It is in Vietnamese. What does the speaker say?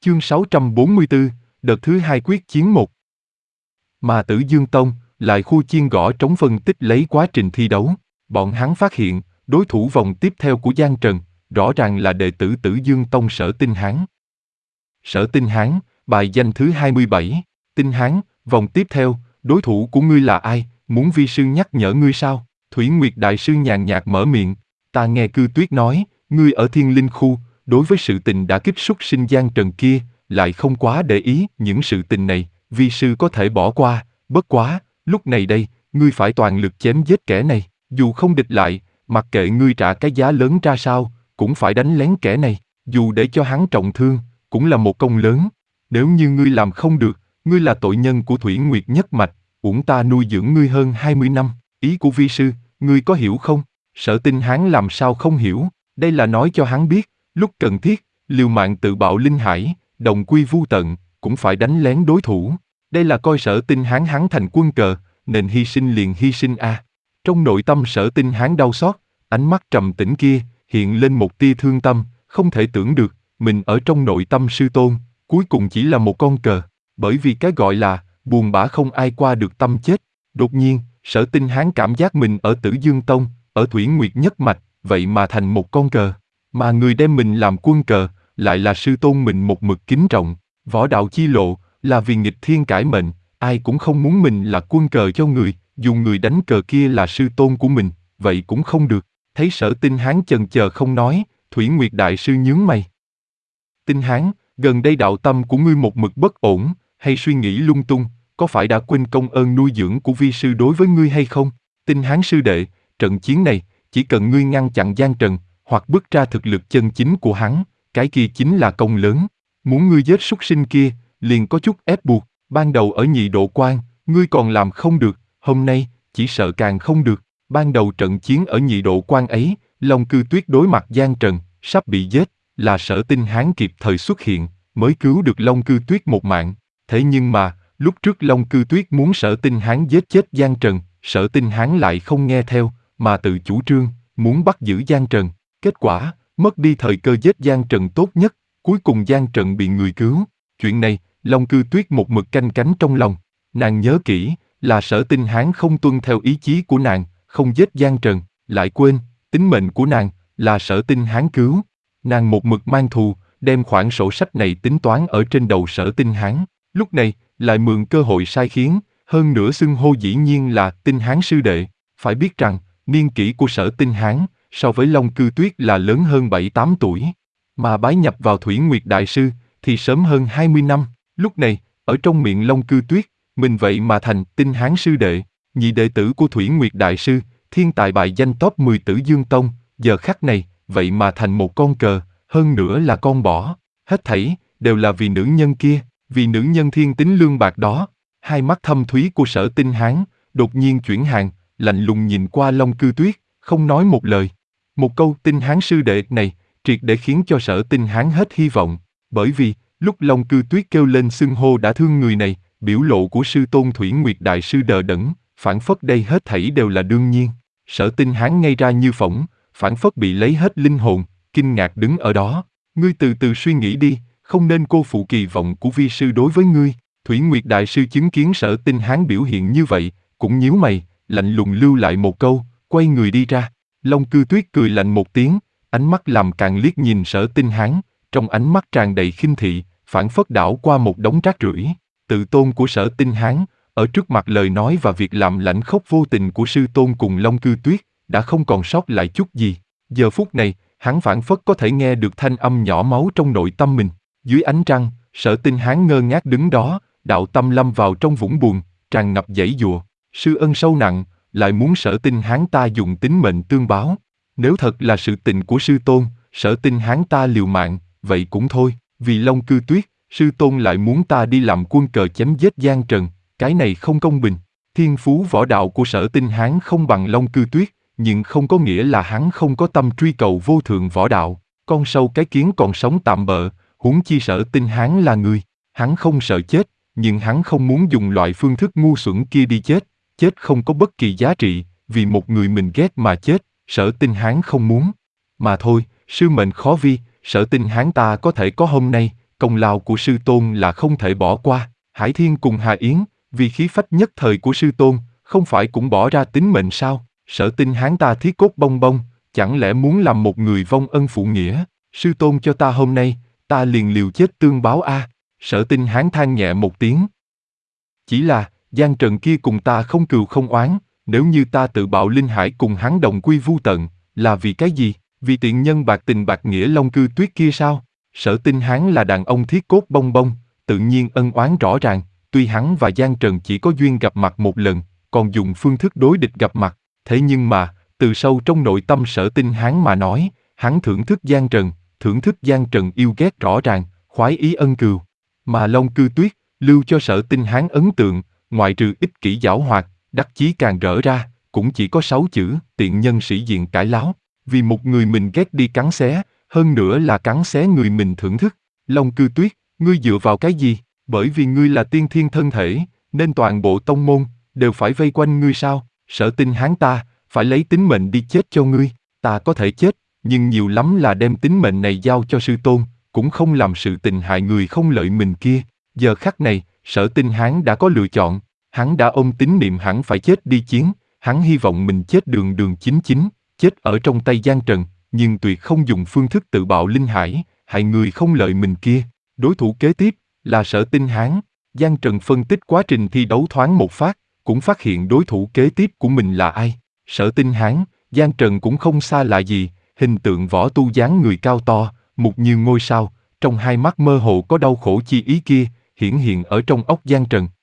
Chương 644, đợt thứ 2 quyết chiến 1. Mà Tử Dương Tông lại khu chiên gõ trống phân tích lấy quá trình thi đấu. Bọn hắn phát hiện, đối thủ vòng tiếp theo của Giang Trần, rõ ràng là đệ tử Tử Dương Tông Sở Tinh Hán. Sở Tinh Hán, bài danh thứ 27. Tinh Hán, vòng tiếp theo, đối thủ của ngươi là ai, muốn vi sư nhắc nhở ngươi sao? Thủy Nguyệt Đại Sư nhàn nhạt mở miệng. Ta nghe Cư Tuyết nói, ngươi ở Thiên Linh Khu, đối với sự tình đã kích xuất sinh Giang Trần kia, lại không quá để ý những sự tình này, vi sư có thể bỏ qua, bất quá, lúc này đây, ngươi phải toàn lực chém giết kẻ này, dù không địch lại, mặc kệ ngươi trả cái giá lớn ra sao, cũng phải đánh lén kẻ này, dù để cho hắn trọng thương, cũng là một công lớn. Nếu như ngươi làm không được, ngươi là tội nhân của Thủy Nguyệt nhất mạch, uổng ta nuôi dưỡng ngươi hơn 20 năm, ý của vi sư, ngươi có hiểu không? Sở Tinh Hán làm sao không hiểu, đây là nói cho hắn biết, lúc cần thiết, liều mạng tự bạo linh hải, đồng quy vu tận, cũng phải đánh lén đối thủ. Đây là coi Sở Tinh Hán hắn thành quân cờ, nên hy sinh liền hy sinh a. Trong nội tâm Sở Tinh Hán đau xót, ánh mắt trầm tĩnh kia, hiện lên một tia thương tâm, không thể tưởng được, mình ở trong nội tâm sư tôn, cuối cùng chỉ là một con cờ, bởi vì cái gọi là, buồn bã không ai qua được tâm chết. Đột nhiên, Sở Tinh Hán cảm giác mình ở Tử Dương Tông, ở Thủy Nguyệt nhất mạch, vậy mà thành một con cờ. Mà người đem mình làm quân cờ, lại là sư tôn mình một mực kính trọng. Võ đạo chi lộ, là vì nghịch thiên cải mệnh, ai cũng không muốn mình là quân cờ cho người, dù người đánh cờ kia là sư tôn của mình, vậy cũng không được. Thấy Sở Tinh Hán chần chờ không nói, Thủy Nguyệt Đại Sư nhướng mày. Tinh Hán, gần đây đạo tâm của ngươi một mực bất ổn, hay suy nghĩ lung tung, có phải đã quên công ơn nuôi dưỡng của vi sư đối với ngươi hay không? Tinh Hán sư đệ, trận chiến này, chỉ cần ngươi ngăn chặn Giang Trần, hoặc bứt ra thực lực chân chính của hắn, cái kia chính là công lớn. Muốn ngươi giết súc sinh kia, liền có chút ép buộc, ban đầu ở Nhị Độ Quan, ngươi còn làm không được, hôm nay, chỉ sợ càng không được. Ban đầu trận chiến ở Nhị Độ Quan ấy, Long Cư Tuyết đối mặt Giang Trần, sắp bị giết, là Sở Tinh Hán kịp thời xuất hiện, mới cứu được Long Cư Tuyết một mạng. Thế nhưng mà, lúc trước Long Cư Tuyết muốn Sở Tinh Hán giết chết Giang Trần, Sở Tinh Hán lại không nghe theo, mà tự chủ trương, muốn bắt giữ Giang Trần. Kết quả, mất đi thời cơ giết Giang Trần tốt nhất, cuối cùng Giang Trần bị người cứu. Chuyện này, Long Cư Tuyết một mực canh cánh trong lòng. Nàng nhớ kỹ, là Sở Tinh Hán không tuân theo ý chí của nàng, không giết Giang Trần, lại quên, tính mệnh của nàng, là Sở Tinh Hán cứu. Nàng một mực mang thù, đem khoản sổ sách này tính toán ở trên đầu Sở Tinh Hán. Lúc này, lại mượn cơ hội sai khiến, hơn nữa xưng hô dĩ nhiên là Tinh Hán sư đệ. Phải biết rằng, niên kỷ của Sở Tinh Hán, so với Long Cư Tuyết là lớn hơn 7-8 tuổi. Mà bái nhập vào Thủy Nguyệt Đại Sư, thì sớm hơn 20 năm. Lúc này, ở trong miệng Long Cư Tuyết, mình vậy mà thành Tinh Hán sư đệ, nhị đệ tử của Thủy Nguyệt Đại Sư, thiên tài bài danh top 10 Tử Dương Tông, giờ khắc này, vậy mà thành một con cờ, hơn nữa là con bỏ. Hết thảy, đều là vì nữ nhân kia, vì nữ nhân thiên tính lương bạc đó. Hai mắt thâm thúy của Sở Tinh Hán, đột nhiên chuyển hàng, lạnh lùng nhìn qua Long Cư Tuyết, không nói một lời. Một câu Tinh Hán sư đệ này, triệt để khiến cho Sở Tinh Hán hết hy vọng, bởi vì, lúc Long Cư Tuyết kêu lên xưng hô đã thương người này, biểu lộ của sư tôn Thủy Nguyệt Đại Sư đờ đẫn, phảng phất đây hết thảy đều là đương nhiên. Sở Tinh Hán ngây ra như phỗng, phảng phất bị lấy hết linh hồn, kinh ngạc đứng ở đó. Ngươi từ từ suy nghĩ đi, không nên cô phụ kỳ vọng của vi sư đối với ngươi. Thủy Nguyệt Đại Sư chứng kiến Sở Tinh Hán biểu hiện như vậy, cũng nhíu mày, lạnh lùng lưu lại một câu, quay người đi ra. Long Cư Tuyết cười lạnh một tiếng, ánh mắt làm càng liếc nhìn Sở Tinh Hán, trong ánh mắt tràn đầy khinh thị, phảng phất đảo qua một đống rác rưởi. Tự tôn của Sở Tinh Hán, ở trước mặt lời nói và việc làm lãnh khốc vô tình của sư tôn cùng Long Cư Tuyết, đã không còn sót lại chút gì. Giờ phút này, hắn phảng phất có thể nghe được thanh âm nhỏ máu trong nội tâm mình. Dưới ánh trăng, Sở Tinh Hán ngơ ngác đứng đó, đạo tâm lâm vào trong vũng buồn, tràn ngập giãy giụa. Sư ân sâu nặng, lại muốn Sở Tinh Hán ta dùng tính mệnh tương báo. Nếu thật là sự tình của sư tôn, Sở Tinh Hán ta liều mạng, vậy cũng thôi. Vì Long Cư Tuyết, sư tôn lại muốn ta đi làm quân cờ chém giết Giang Trần, cái này không công bình. Thiên phú võ đạo của Sở Tinh Hán không bằng Long Cư Tuyết, nhưng không có nghĩa là hắn không có tâm truy cầu vô thượng võ đạo. Con sâu cái kiến còn sống tạm bợ, huống chi Sở Tinh Hán là người. Hắn không sợ chết, nhưng hắn không muốn dùng loại phương thức ngu xuẩn kia đi chết. Chết không có bất kỳ giá trị, vì một người mình ghét mà chết, Sở Tinh Hán không muốn. Mà thôi, sư mệnh khó vi, Sở Tinh Hán ta có thể có hôm nay, công lao của sư tôn là không thể bỏ qua. Hải Thiên cùng Hà Yến, vì khí phách nhất thời của sư tôn, không phải cũng bỏ ra tính mệnh sao? Sở Tinh Hán ta thiết cốt bong bong, chẳng lẽ muốn làm một người vong ân phụ nghĩa? Sư tôn cho ta hôm nay, ta liền liều chết tương báo a. Sở Tinh Hán than nhẹ một tiếng. Chỉ là, Giang Trần kia cùng ta không cừu không oán, nếu như ta tự bạo linh hải cùng hắn đồng quy vu tận, là vì cái gì? Vì tiện nhân bạc tình bạc nghĩa Long Cư Tuyết kia sao? Sở Tinh Hán là đàn ông thiết cốt bong bong, tự nhiên ân oán rõ ràng, tuy hắn và Giang Trần chỉ có duyên gặp mặt một lần, còn dùng phương thức đối địch gặp mặt, thế nhưng mà, từ sâu trong nội tâm Sở Tinh Hán mà nói, hắn thưởng thức Giang Trần yêu ghét rõ ràng, khoái ý ân cừu. Mà Long Cư Tuyết, lưu cho Sở Tinh Hán ấn tượng, ngoại trừ ích kỷ giảo hoạt, đắc chí càng rỡ ra, cũng chỉ có 6 chữ, tiện nhân sĩ diện cãi láo, vì một người mình ghét đi cắn xé, hơn nữa là cắn xé người mình thưởng thức. Long Cư Tuyết, ngươi dựa vào cái gì? Bởi vì ngươi là tiên thiên thân thể, nên toàn bộ tông môn, đều phải vây quanh ngươi sao? Sở Tinh Hán ta, phải lấy tính mệnh đi chết cho ngươi, ta có thể chết, nhưng nhiều lắm là đem tính mệnh này giao cho sư tôn, cũng không làm sự tình hại người không lợi mình kia. Giờ khắc này, Sở Tinh Hán đã có lựa chọn, hắn đã ôm tín niệm hẳn phải chết đi chiến, hắn hy vọng mình chết đường đường chính chính, chết ở trong tay Giang Trần, nhưng tuyệt không dùng phương thức tự bạo linh hải, hại người không lợi mình kia. Đối thủ kế tiếp là Sở Tinh Hán. Giang Trần phân tích quá trình thi đấu thoáng một phát, cũng phát hiện đối thủ kế tiếp của mình là ai. Sở Tinh Hán, Giang Trần cũng không xa lạ gì, hình tượng võ tu dáng người cao to, mục như ngôi sao, trong hai mắt mơ hồ có đau khổ chi ý kia, hiển hiện ở trong óc Giang Trần.